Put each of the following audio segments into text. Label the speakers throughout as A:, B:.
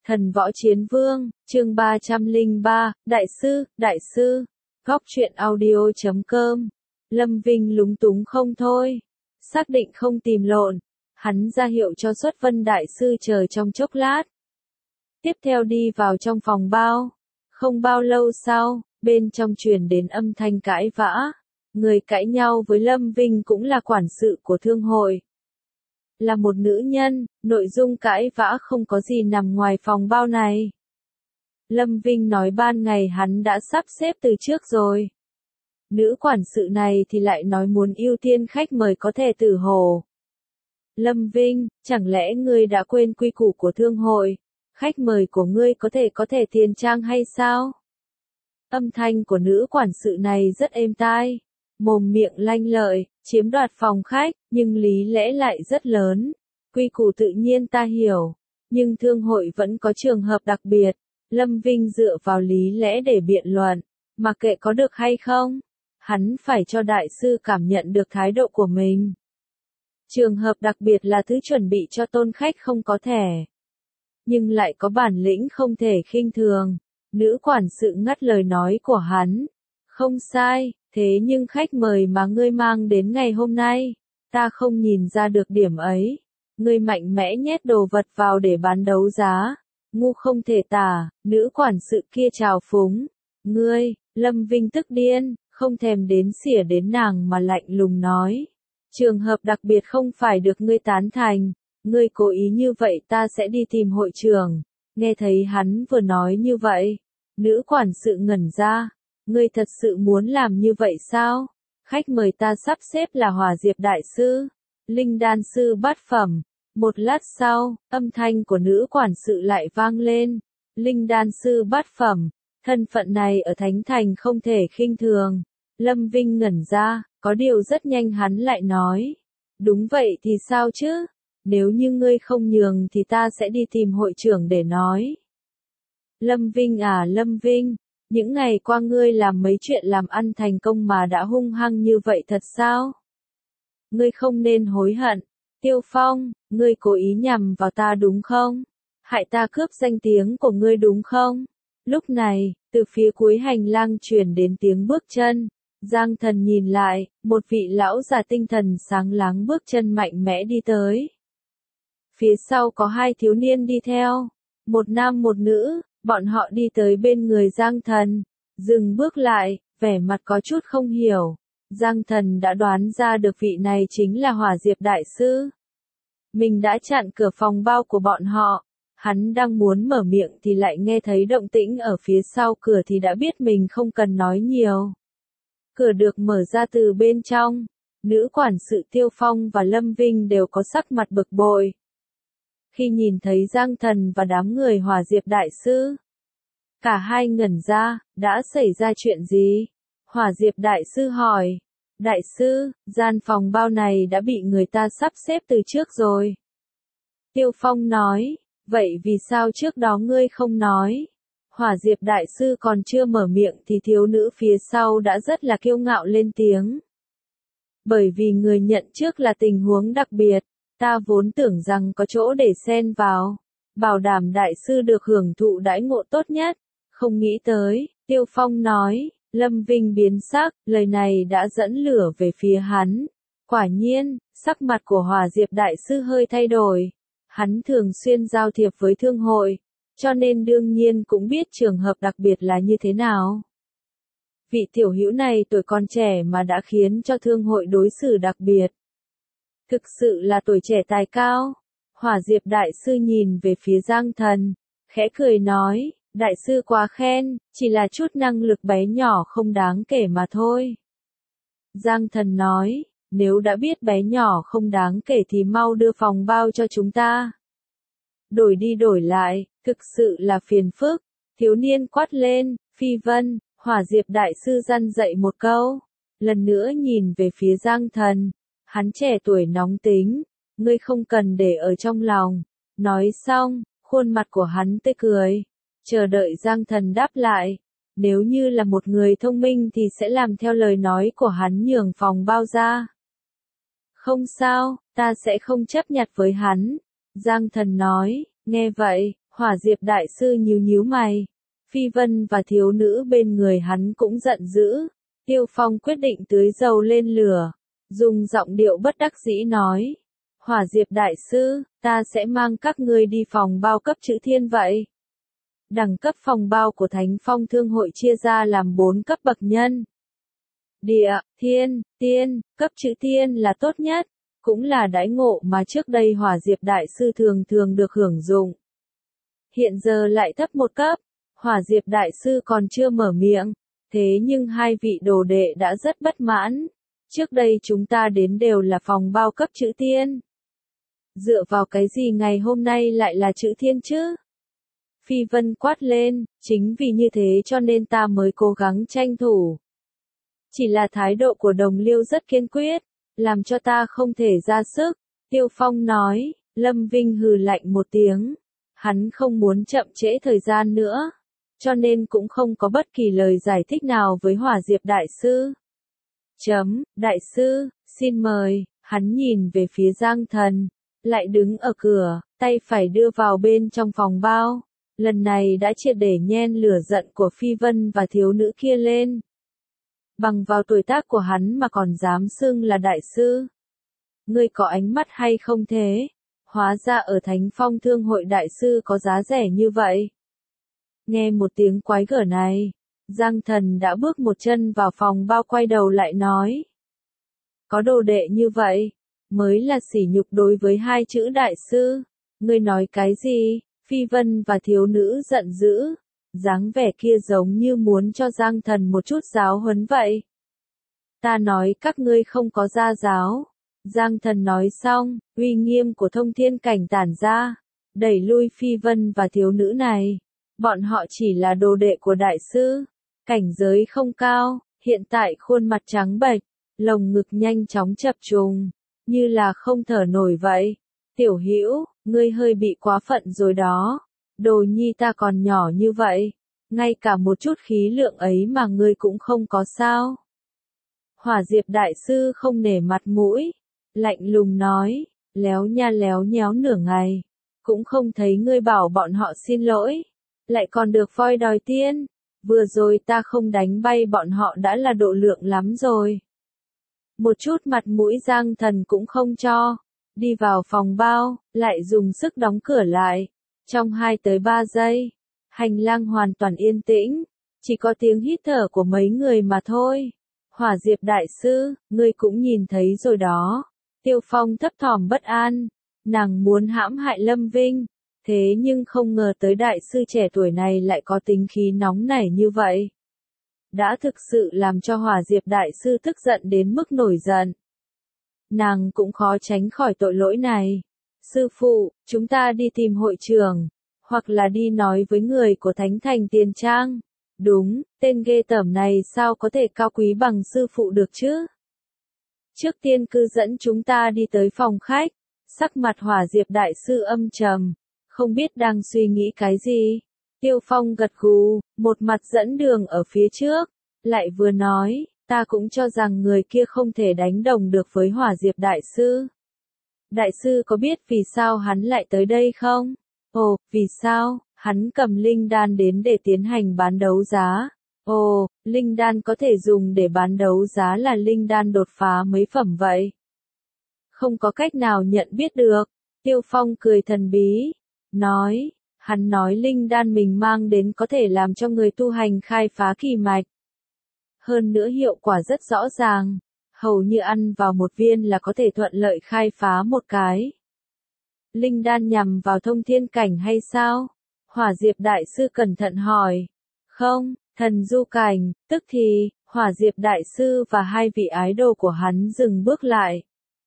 A: Thần Võ Chiến Vương, chương 303, Đại sư, góc truyện audio.com. Lâm Vinh lúng túng không thôi, xác định không tìm lộn, hắn ra hiệu cho Xuất Vân Đại sư chờ trong chốc lát. Tiếp theo đi vào trong phòng bao, không bao lâu sau, bên trong truyền đến âm thanh cãi vã, người cãi nhau với Lâm Vinh cũng là quản sự của thương hội. Là một nữ nhân, nội dung cãi vã không có gì nằm ngoài phòng bao này. Lâm Vinh nói ban ngày hắn đã sắp xếp từ trước rồi. Nữ quản sự này thì lại nói muốn ưu tiên khách mời có thể tử hồ. Lâm Vinh, chẳng lẽ ngươi đã quên quy củ của thương hội? Khách mời của ngươi có thể tiền trang hay sao? Âm thanh của nữ quản sự này rất êm tai, mồm miệng lanh lợi, chiếm đoạt phòng khách, nhưng lý lẽ lại rất lớn. Quy củ tự nhiên ta hiểu, nhưng thương hội vẫn có trường hợp đặc biệt. Lâm Vinh dựa vào lý lẽ để biện luận, mà kệ có được hay không, hắn phải cho đại sư cảm nhận được thái độ của mình. Trường hợp đặc biệt là thứ chuẩn bị cho tôn khách không có thẻ, nhưng lại có bản lĩnh không thể khinh thường. Nữ quản sự ngắt lời nói của hắn. Không sai, thế nhưng khách mời mà ngươi mang đến ngày hôm nay, ta không nhìn ra được điểm ấy. Ngươi mạnh mẽ nhét đồ vật vào để bán đấu giá, ngu không thể tả. Nữ quản sự kia trào phúng. Ngươi, Lâm Vinh tức điên, không thèm đến xỉa đến nàng mà lạnh lùng nói. Trường hợp đặc biệt không phải được ngươi tán thành, ngươi cố ý như vậy ta sẽ đi tìm hội trưởng. Nghe thấy hắn vừa nói như vậy, nữ quản sự ngẩn ra. Ngươi thật sự muốn làm như vậy sao? Khách mời ta sắp xếp là Hỏa Diệp Đại sư, Linh Đan sư bát phẩm. Một lát sau, âm thanh của nữ quản sự lại vang lên. Linh Đan sư bát phẩm, thân phận này ở Thánh Thành không thể khinh thường. Lâm Vinh ngẩn ra, có điều rất nhanh hắn lại nói. Đúng vậy thì sao chứ? Nếu như ngươi không nhường thì ta sẽ đi tìm hội trưởng để nói. Lâm Vinh à Lâm Vinh, những ngày qua ngươi làm mấy chuyện làm ăn thành công mà đã hung hăng như vậy thật sao? Ngươi không nên hối hận. Tiêu Phong, ngươi cố ý nhằm vào ta đúng không? Hại ta cướp danh tiếng của ngươi đúng không? Lúc này, từ phía cuối hành lang truyền đến tiếng bước chân. Giang Thần nhìn lại, một vị lão già tinh thần sáng láng bước chân mạnh mẽ đi tới. Phía sau có hai thiếu niên đi theo, một nam một nữ, bọn họ đi tới bên người Giang Thần, dừng bước lại, vẻ mặt có chút không hiểu. Giang Thần đã đoán ra được vị này chính là Hỏa Diệp Đại sư. Mình đã chặn cửa phòng bao của bọn họ, hắn đang muốn mở miệng thì lại nghe thấy động tĩnh ở phía sau cửa thì đã biết mình không cần nói nhiều. Cửa được mở ra từ bên trong, nữ quản sự Tiêu Phong và Lâm Vinh đều có sắc mặt bực bội. Khi nhìn thấy Giang Thần và đám người Hỏa Diệp Đại sư, cả hai ngẩn ra. Đã xảy ra chuyện gì? Hỏa Diệp Đại sư hỏi. Đại sư, gian phòng bao này đã bị người ta sắp xếp từ trước rồi. Tiêu Phong nói. Vậy vì sao trước đó ngươi không nói? Hỏa Diệp Đại sư còn chưa mở miệng thì thiếu nữ phía sau đã rất là kiêu ngạo lên tiếng. Bởi vì người nhận trước là tình huống đặc biệt, ta vốn tưởng rằng có chỗ để xen vào, bảo đảm đại sư được hưởng thụ đãi ngộ tốt nhất, không nghĩ tới. Tiêu Phong nói. Lâm Vinh biến sắc, lời này đã dẫn lửa về phía hắn. Quả nhiên, sắc mặt của Hỏa Diệp Đại sư hơi thay đổi. Hắn thường xuyên giao thiệp với thương hội, cho nên đương nhiên cũng biết trường hợp đặc biệt là như thế nào. Vị tiểu hữu này tuổi còn trẻ mà đã khiến cho thương hội đối xử đặc biệt. Thực sự là tuổi trẻ tài cao. Hỏa Diệp Đại sư nhìn về phía Giang Thần, khẽ cười nói. Đại sư quá khen, chỉ là chút năng lực bé nhỏ không đáng kể mà thôi. Giang Thần nói, nếu đã biết bé nhỏ không đáng kể thì mau đưa phòng bao cho chúng ta. Đổi đi đổi lại, thực sự là phiền phức. Thiếu niên quát lên. Phi Vân, Hỏa Diệp Đại sư răn dạy một câu. Lần nữa nhìn về phía Giang Thần. Hắn trẻ tuổi nóng tính, ngươi không cần để ở trong lòng. Nói xong, khuôn mặt của hắn tươi cười. Chờ đợi Giang Thần đáp lại. Nếu như là một người thông minh thì sẽ làm theo lời nói của hắn nhường phòng bao ra. Không sao, ta sẽ không chấp nhặt với hắn. Giang Thần nói. Nghe vậy, Hỏa Diệp đại sư nhíu nhíu mày. Phi Vân và thiếu nữ bên người hắn cũng giận dữ. Tiêu Phong quyết định tưới dầu lên lửa, dùng giọng điệu bất đắc dĩ nói. Hỏa Diệp đại sư, ta sẽ mang các ngươi đi phòng bao cấp chữ thiên vậy. Đẳng cấp phòng bao của Thánh Phong Thương hội chia ra làm 4 cấp bậc nhân. Địa, thiên, tiên, cấp chữ thiên là tốt nhất, cũng là đãi ngộ mà trước đây Hỏa Diệp đại sư thường thường được hưởng dụng. Hiện giờ lại thấp một cấp, Hỏa Diệp đại sư còn chưa mở miệng, thế nhưng hai vị đồ đệ đã rất bất mãn. Trước đây chúng ta đến đều là phòng bao cấp chữ thiên. Dựa vào cái gì ngày hôm nay lại là chữ thiên chứ? Phi Vân quát lên, chính vì như thế cho nên ta mới cố gắng tranh thủ. Chỉ là thái độ của Đồng Liêu rất kiên quyết, làm cho ta không thể ra sức. Tiêu Phong nói, Lâm Vinh hừ lạnh một tiếng. Hắn không muốn chậm trễ thời gian nữa, cho nên cũng không có bất kỳ lời giải thích nào với Hỏa Diệp đại sư. Đại sư, xin mời, hắn nhìn về phía Giang Thần, lại đứng ở cửa, tay phải đưa vào bên trong phòng bao. Lần này đã triệt để nhen lửa giận của Phi Vân và thiếu nữ kia lên. Bằng vào tuổi tác của hắn mà còn dám xưng là đại sư. Ngươi có ánh mắt hay không thế? Hóa ra ở Thánh Phong Thương hội đại sư có giá rẻ như vậy. Nghe một tiếng quái gở này, Giang Thần đã bước một chân vào phòng bao, quay đầu lại nói. Có đồ đệ như vậy, mới là sỉ nhục đối với hai chữ đại sư. Ngươi nói cái gì? Phi Vân và thiếu nữ giận dữ, dáng vẻ kia giống như muốn cho Giang Thần một chút giáo huấn vậy. Ta nói các ngươi không có gia giáo. Giang Thần nói xong, uy nghiêm của thông thiên cảnh tản ra, đẩy lui Phi Vân và thiếu nữ này. Bọn họ chỉ là đồ đệ của đại sư, cảnh giới không cao, hiện tại khuôn mặt trắng bệch, lồng ngực nhanh chóng chập trùng, như là không thở nổi vậy. Tiểu Hữu, ngươi hơi bị quá phận rồi đó. Đồ nhi ta còn nhỏ như vậy, ngay cả một chút khí lượng ấy mà ngươi cũng không có sao? Hỏa Diệp đại sư không nể mặt mũi, lạnh lùng nói, léo nha léo nhéo nửa ngày, cũng không thấy ngươi bảo bọn họ xin lỗi, lại còn được voi đòi tiên. Vừa rồi ta không đánh bay bọn họ đã là độ lượng lắm rồi. Một chút mặt mũi Giang Thần cũng không cho. Đi vào phòng bao, lại dùng sức đóng cửa lại. Trong 2 tới 3 giây, hành lang hoàn toàn yên tĩnh, chỉ có tiếng hít thở của mấy người mà thôi. Hỏa Diệp đại sư, ngươi cũng nhìn thấy rồi đó. Tiêu Phong thấp thỏm bất an, nàng muốn hãm hại Lâm Vinh, thế nhưng không ngờ tới đại sư trẻ tuổi này lại có tính khí nóng nảy như vậy. Đã thực sự làm cho Hỏa Diệp đại sư tức giận đến mức nổi giận. Nàng cũng khó tránh khỏi tội lỗi này. Sư phụ, chúng ta đi tìm hội trưởng, hoặc là đi nói với người của Thánh Thành Tiền Trang. Đúng, tên ghê tởm này sao có thể cao quý bằng sư phụ được chứ? Trước tiên cứ dẫn chúng ta đi tới phòng khách. Sắc mặt Hỏa Diệp đại sư âm trầm, không biết đang suy nghĩ cái gì. Tiêu Phong gật gù, một mặt dẫn đường ở phía trước, lại vừa nói, ta cũng cho rằng người kia không thể đánh đồng được với Hỏa Diệp đại sư. Đại sư có biết vì sao hắn lại tới đây không? Ồ, vì sao? Hắn cầm linh đan đến để tiến hành bán đấu giá. Ồ, linh đan có thể dùng để bán đấu giá là linh đan đột phá mấy phẩm vậy? Không có cách nào nhận biết được. Tiêu Phong cười thần bí, nói, hắn nói linh đan mình mang đến có thể làm cho người tu hành khai phá kỳ mạch. Hơn nữa hiệu quả rất rõ ràng, hầu như ăn vào một viên là có thể thuận lợi khai phá một cái. Linh đan nhằm vào thông thiên cảnh hay sao? Hỏa Diệp đại sư cẩn thận hỏi. Không, thần du cảnh. Tức thì, Hỏa Diệp đại sư và hai vị ái đồ của hắn dừng bước lại.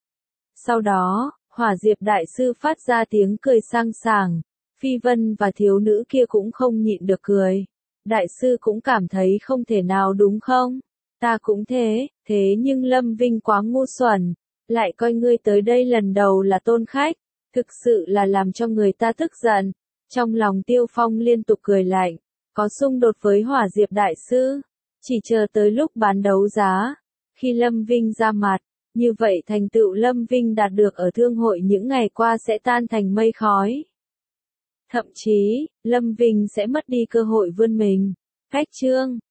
A: Sau đó, Hỏa Diệp đại sư phát ra tiếng cười sang sảng. Phi Vân và thiếu nữ kia cũng không nhịn được cười. Đại sư cũng cảm thấy không thể nào đúng không? Ta cũng thế nhưng Lâm Vinh quá ngu xuẩn, lại coi ngươi tới đây lần đầu là tôn khách, thực sự là làm cho người ta tức giận. Trong lòng Tiêu Phong liên tục cười lạnh, có xung đột với Hỏa Diệp đại sư, chỉ chờ tới lúc bán đấu giá, khi Lâm Vinh ra mặt, như vậy thành tựu Lâm Vinh đạt được ở thương hội những ngày qua sẽ tan thành mây khói. Thậm chí, Lâm Vinh sẽ mất đi cơ hội vươn mình. Khách trương